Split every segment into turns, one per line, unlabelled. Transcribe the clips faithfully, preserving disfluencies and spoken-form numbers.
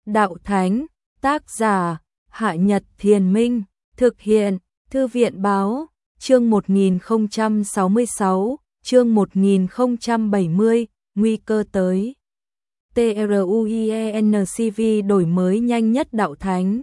Đạo Thánh, tác giả, Hạ Nhật Thiền Minh, thực hiện, Thư viện Báo, chương một nghìn không trăm sáu mươi sáu, chương một nghìn không trăm bảy mươi, nguy cơ tới. TRUIENCV đổi mới nhanh nhất Đạo Thánh.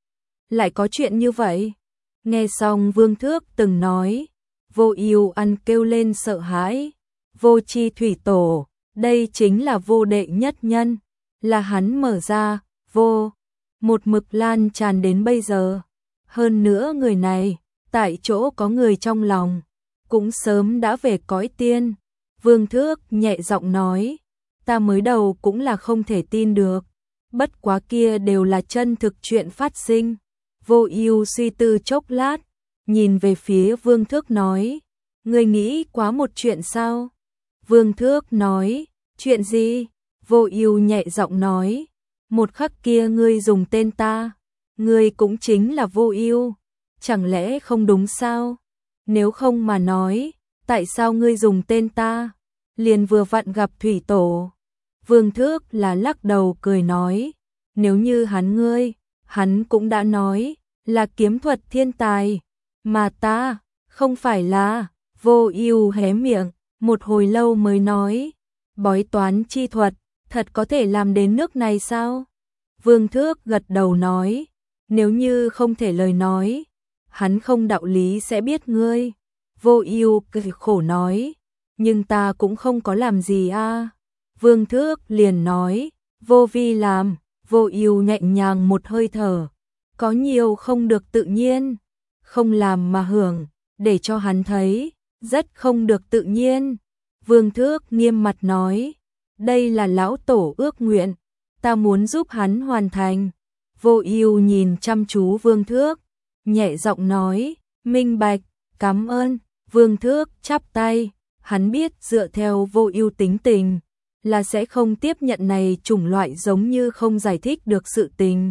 Lại có chuyện như vậy? Nghe xong Vương Thước từng nói, Vô Ưu ăn kêu lên sợ hãi. Vô Chi Thủy Tổ, đây chính là vô đệ nhất nhân, là hắn mở ra, vô, một mực lan tràn đến bây giờ. Hơn nữa người này, tại chỗ có người trong lòng, cũng sớm đã về cõi tiên. Vương Thước nhẹ giọng nói, ta mới đầu cũng là không thể tin được, bất quá kia đều là chân thực chuyện phát sinh. Vô Ưu suy tư chốc lát, nhìn về phía Vương Thước nói, ngươi nghĩ quá một chuyện sao? Vương Thước nói, chuyện gì? Vô Ưu nhẹ giọng nói, một khắc kia ngươi dùng tên ta, ngươi cũng chính là Vô Ưu, chẳng lẽ không đúng sao? Nếu không mà nói, tại sao ngươi dùng tên ta? Liền vừa vặn gặp Thủy Tổ. Vương Thước là lắc đầu cười nói, nếu như hắn ngươi, hắn cũng đã nói là kiếm thuật thiên tài, mà ta không phải là. Vô Ưu hé miệng, một hồi lâu mới nói, bói toán chi thuật, thật có thể làm đến nước này sao? Vương Thước gật đầu nói, nếu như không thể lời nói, hắn không đạo lý sẽ biết ngươi. Vô Ưu cười khổ nói, nhưng ta cũng không có làm gì a. À. Vương Thước liền nói, vô vi làm. Vô Ưu nhẹ nhàng một hơi thở, có nhiều không được tự nhiên, không làm mà hưởng, để cho hắn thấy, rất không được tự nhiên. Vương Thước nghiêm mặt nói, đây là lão tổ ước nguyện, ta muốn giúp hắn hoàn thành. Vô Ưu nhìn chăm chú Vương Thước, nhẹ giọng nói, minh bạch, cảm ơn. Vương Thước chắp tay, hắn biết dựa theo Vô Ưu tính tình, là sẽ không tiếp nhận này chủng loại giống như không giải thích được sự tình.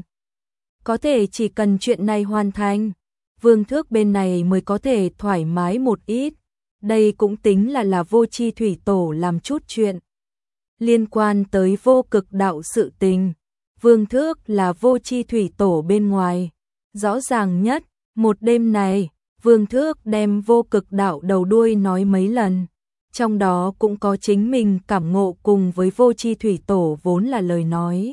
Có thể chỉ cần chuyện này hoàn thành, Vương Thước bên này mới có thể thoải mái một ít. Đây cũng tính là là Vô Chi Thủy Tổ làm chút chuyện. Liên quan tới vô cực đạo sự tình, Vương Thước là Vô Chi Thủy Tổ bên ngoài. Rõ ràng nhất, một đêm này, Vương Thước đem vô cực đạo đầu đuôi nói mấy lần. Trong đó cũng có chính mình cảm ngộ cùng với Vô Chi Thủy Tổ vốn là lời nói.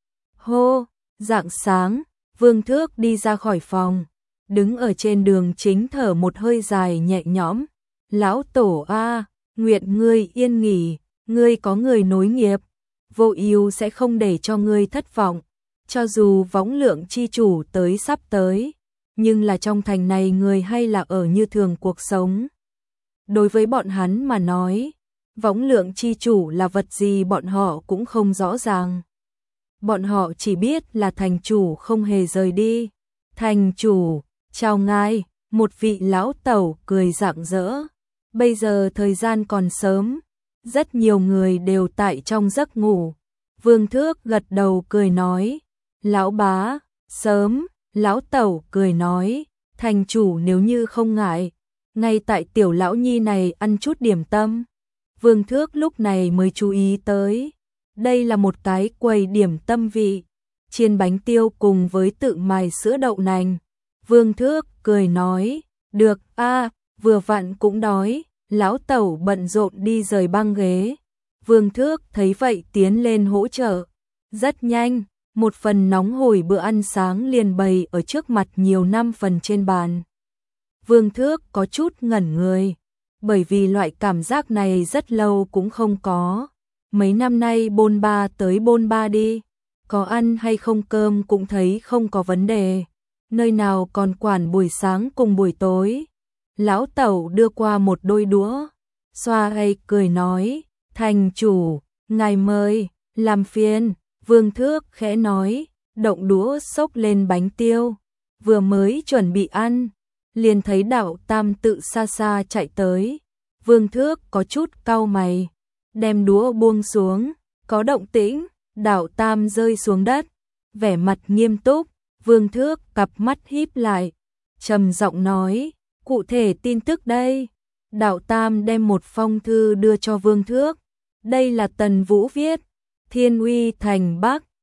Hô, rạng sáng, Vương Thước đi ra khỏi phòng, đứng ở trên đường chính thở một hơi dài nhẹ nhõm. Lão Tổ a, nguyện ngươi yên nghỉ, ngươi có người nối nghiệp, Vô Ưu sẽ không để cho ngươi thất vọng. Cho dù Võng Lượng chi chủ tới sắp tới, nhưng là trong thành này người hay là ở như thường cuộc sống. Đối với bọn hắn mà nói, Võng Lượng chi chủ là vật gì bọn họ cũng không rõ ràng. Bọn họ chỉ biết là thành chủ không hề rời đi. Thành chủ, chào ngài, một vị lão tẩu cười rạng rỡ. Bây giờ thời gian còn sớm, rất nhiều người đều tại trong giấc ngủ. Vương Thước gật đầu cười nói, lão bá, sớm. Lão tẩu cười nói, thành chủ nếu như không ngại, ngay tại tiểu lão nhi này ăn chút điểm tâm. Vương Thước lúc này mới chú ý tới, đây là một cái quầy điểm tâm vị, chiên bánh tiêu cùng với tự mài sữa đậu nành. Vương Thước cười nói, được a, vừa vặn cũng đói. Lão tẩu bận rộn đi rời băng ghế. Vương Thước thấy vậy tiến lên hỗ trợ. Rất nhanh, một phần nóng hổi bữa ăn sáng liền bày ở trước mặt nhiều năm phần trên bàn. Vương Thước có chút ngẩn người, bởi vì loại cảm giác này rất lâu cũng không có. Mấy năm nay bôn ba tới bôn ba đi, có ăn hay không cơm cũng thấy không có vấn đề. Nơi nào còn quản buổi sáng cùng buổi tối. Lão tẩu đưa qua một đôi đũa, xoa hay cười nói, thành chủ, ngài mời, làm phiền. Vương Thước khẽ nói, động đũa xốc lên bánh tiêu, vừa mới chuẩn bị ăn, liền thấy Đạo Tam tự xa xa chạy tới. Vương Thước có chút cau mày, đem đũa buông xuống, có động tĩnh, Đạo Tam rơi xuống đất, vẻ mặt nghiêm túc. Vương Thước cặp mắt híp lại, trầm giọng nói, cụ thể tin tức đây. Đạo Tam đem một phong thư đưa cho Vương Thước. Đây là Tần Vũ viết, Thiên Uy thành Bắc,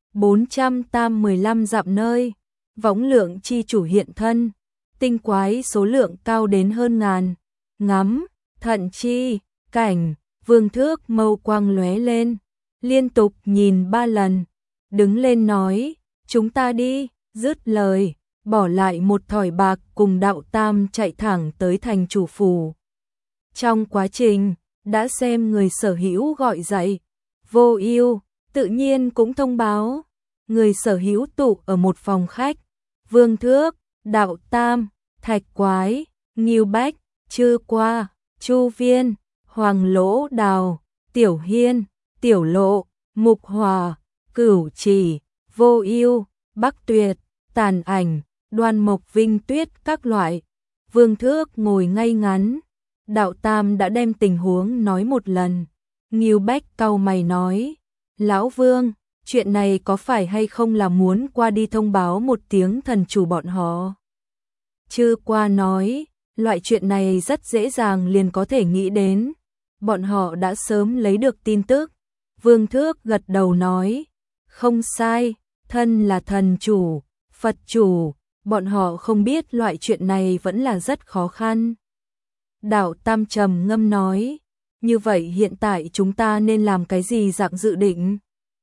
bốn trăm tam mươi lăm dặm nơi, võng lượng chi chủ hiện thân, tinh quái số lượng cao đến hơn ngàn, ngắm, thận chi, cảnh, Vương Thước mâu quang lóe lên, liên tục nhìn ba lần, đứng lên nói, chúng ta đi, dứt lời, bỏ lại một thỏi bạc cùng Đạo Tam chạy thẳng tới thành chủ phủ. Trong quá trình, đã xem người sở hữu gọi dậy, Vô Ưu tự nhiên cũng thông báo, người sở hữu tụ ở một phòng khách, Vương Thước, Đạo Tam, Thạch Quái, Ngưu Bách, Trư Qua, Chu Viên, Hoàng Lỗ Đào, Tiểu Hiên, Tiểu Lộ, Mục Hòa, Cửu Chỉ, Vô Ưu, Bắc Tuyệt, Tàn Ảnh, Đoan Mộc Vinh Tuyết các loại. Vương Thước ngồi ngay ngắn, Đạo Tam đã đem tình huống nói một lần. Ngưu Bách cau mày nói, Lão Vương, chuyện này có phải hay không là muốn qua đi thông báo một tiếng thần chủ bọn họ? Trư Qua nói, loại chuyện này rất dễ dàng liền có thể nghĩ đến, bọn họ đã sớm lấy được tin tức. Vương Thước gật đầu nói, không sai, thân là thần chủ, Phật chủ, bọn họ không biết loại chuyện này vẫn là rất khó khăn. Đạo Tam trầm ngâm nói, như vậy hiện tại chúng ta nên làm cái gì dạng dự định?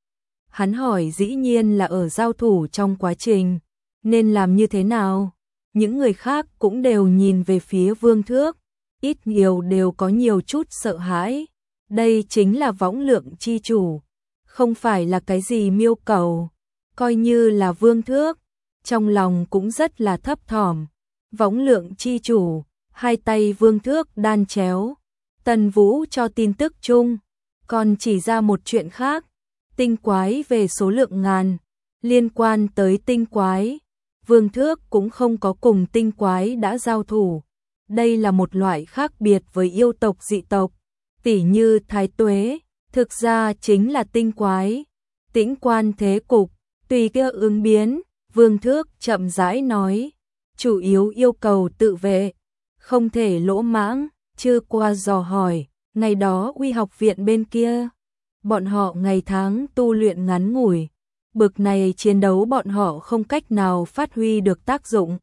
Hắn hỏi dĩ nhiên là ở giao thủ trong quá trình, nên làm như thế nào? Những người khác cũng đều nhìn về phía Vương Thước, ít nhiều đều có nhiều chút sợ hãi. Đây chính là võng lượng chi chủ, không phải là cái gì miêu cầu, coi như là Vương Thước, trong lòng cũng rất là thấp thỏm. Võng lượng chi chủ, hai tay Vương Thước đan chéo, Tần Vũ cho tin tức chung, còn chỉ ra một chuyện khác, tinh quái về số lượng ngàn, liên quan tới tinh quái, Vương Thước cũng không có cùng tinh quái đã giao thủ. Đây là một loại khác biệt với yêu tộc dị tộc, tỉ như Thái Tuế, thực ra chính là tinh quái. Tĩnh quan thế cục, tùy kia ứng biến, Vương Thước chậm rãi nói, chủ yếu yêu cầu tự vệ, không thể lỗ mãng. Trư Qua dò hỏi, ngày đó Uy học viện bên kia, bọn họ ngày tháng tu luyện ngắn ngủi, bực này chiến đấu bọn họ không cách nào phát huy được tác dụng.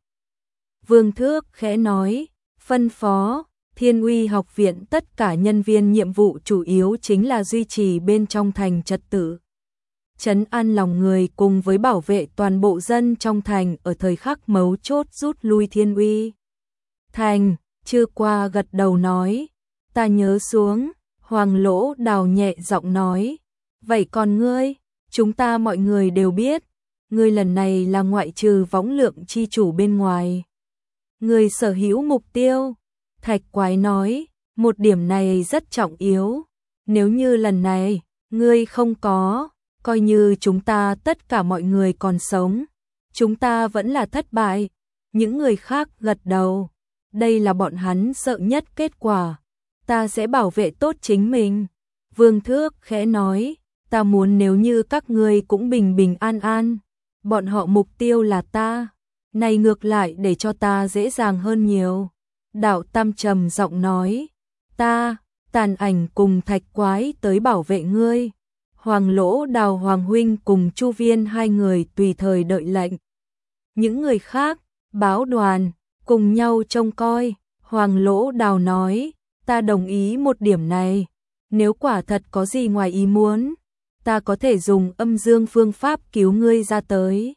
Vương Thước khẽ nói, phân phó, Thiên Uy học viện tất cả nhân viên nhiệm vụ chủ yếu chính là duy trì bên trong thành trật tự, trấn an lòng người cùng với bảo vệ toàn bộ dân trong thành ở thời khắc mấu chốt rút lui Thiên Uy thành. Trư Qua gật đầu nói, ta nhớ xuống. Hoàng Lỗ Đào nhẹ giọng nói, vậy còn ngươi? Chúng ta mọi người đều biết, ngươi lần này là ngoại trừ võng lượng chi chủ bên ngoài, ngươi sở hữu mục tiêu. Thạch Quái nói, một điểm này rất trọng yếu, nếu như lần này ngươi không có, coi như chúng ta tất cả mọi người còn sống, chúng ta vẫn là thất bại. Những người khác gật đầu, đây là bọn hắn sợ nhất kết quả, ta sẽ bảo vệ tốt chính mình. Vương Thước khẽ nói, ta muốn nếu như các ngươi cũng bình bình an an, bọn họ mục tiêu là ta, này ngược lại để cho ta dễ dàng hơn nhiều. Đạo Tam trầm giọng nói, ta, Tàn Ảnh cùng Thạch Quái tới bảo vệ ngươi. Hoàng Lỗ Đào Hoàng huynh cùng Chu Viên hai người tùy thời đợi lệnh. Những người khác, báo đoàn, cùng nhau trông coi. Hoàng Lỗ Đào nói, ta đồng ý một điểm này, nếu quả thật có gì ngoài ý muốn, ta có thể dùng âm dương phương pháp cứu ngươi ra tới.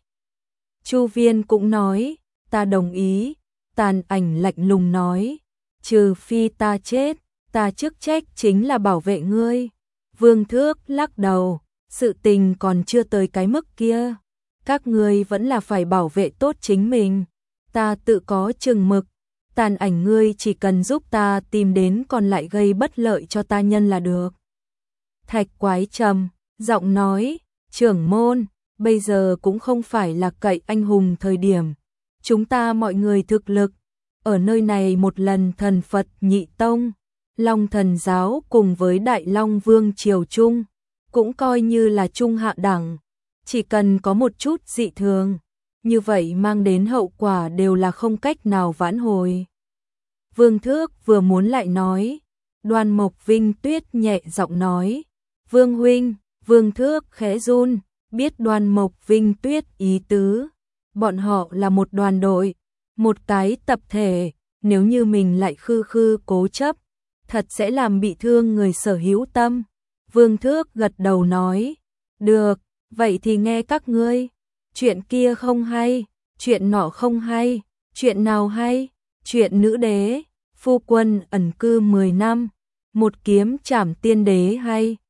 Chu Viên cũng nói, ta đồng ý. Tàn Ảnh lạnh lùng nói, trừ phi ta chết, ta chức trách chính là bảo vệ ngươi. Vương Thước lắc đầu, sự tình còn chưa tới cái mức kia, các ngươi vẫn là phải bảo vệ tốt chính mình, ta tự có chừng mực. Tàn Ảnh ngươi chỉ cần giúp ta tìm đến còn lại gây bất lợi cho ta nhân là được. Thạch Quái trầm giọng nói, trưởng môn, bây giờ cũng không phải là cậy anh hùng thời điểm, chúng ta mọi người thực lực, ở nơi này một lần thần Phật nhị tông, Long Thần giáo cùng với Đại Long Vương triều trung, cũng coi như là trung hạ đẳng, chỉ cần có một chút dị thường, như vậy mang đến hậu quả đều là không cách nào vãn hồi. Vương Thước vừa muốn lại nói, Đoan Mộc Vinh Tuyết nhẹ giọng nói, Vương huynh. Vương Thước khẽ run, biết Đoan Mộc Vinh Tuyết ý tứ, bọn họ là một đoàn đội, một cái tập thể, nếu như mình lại khư khư cố chấp, thật sẽ làm bị thương người sở hữu tâm. Vương Thước gật đầu nói, được, vậy thì nghe các ngươi, chuyện kia không hay, chuyện nọ không hay, chuyện nào hay, chuyện nữ đế, phu quân ẩn cư mười năm, một kiếm trảm tiên đế hay,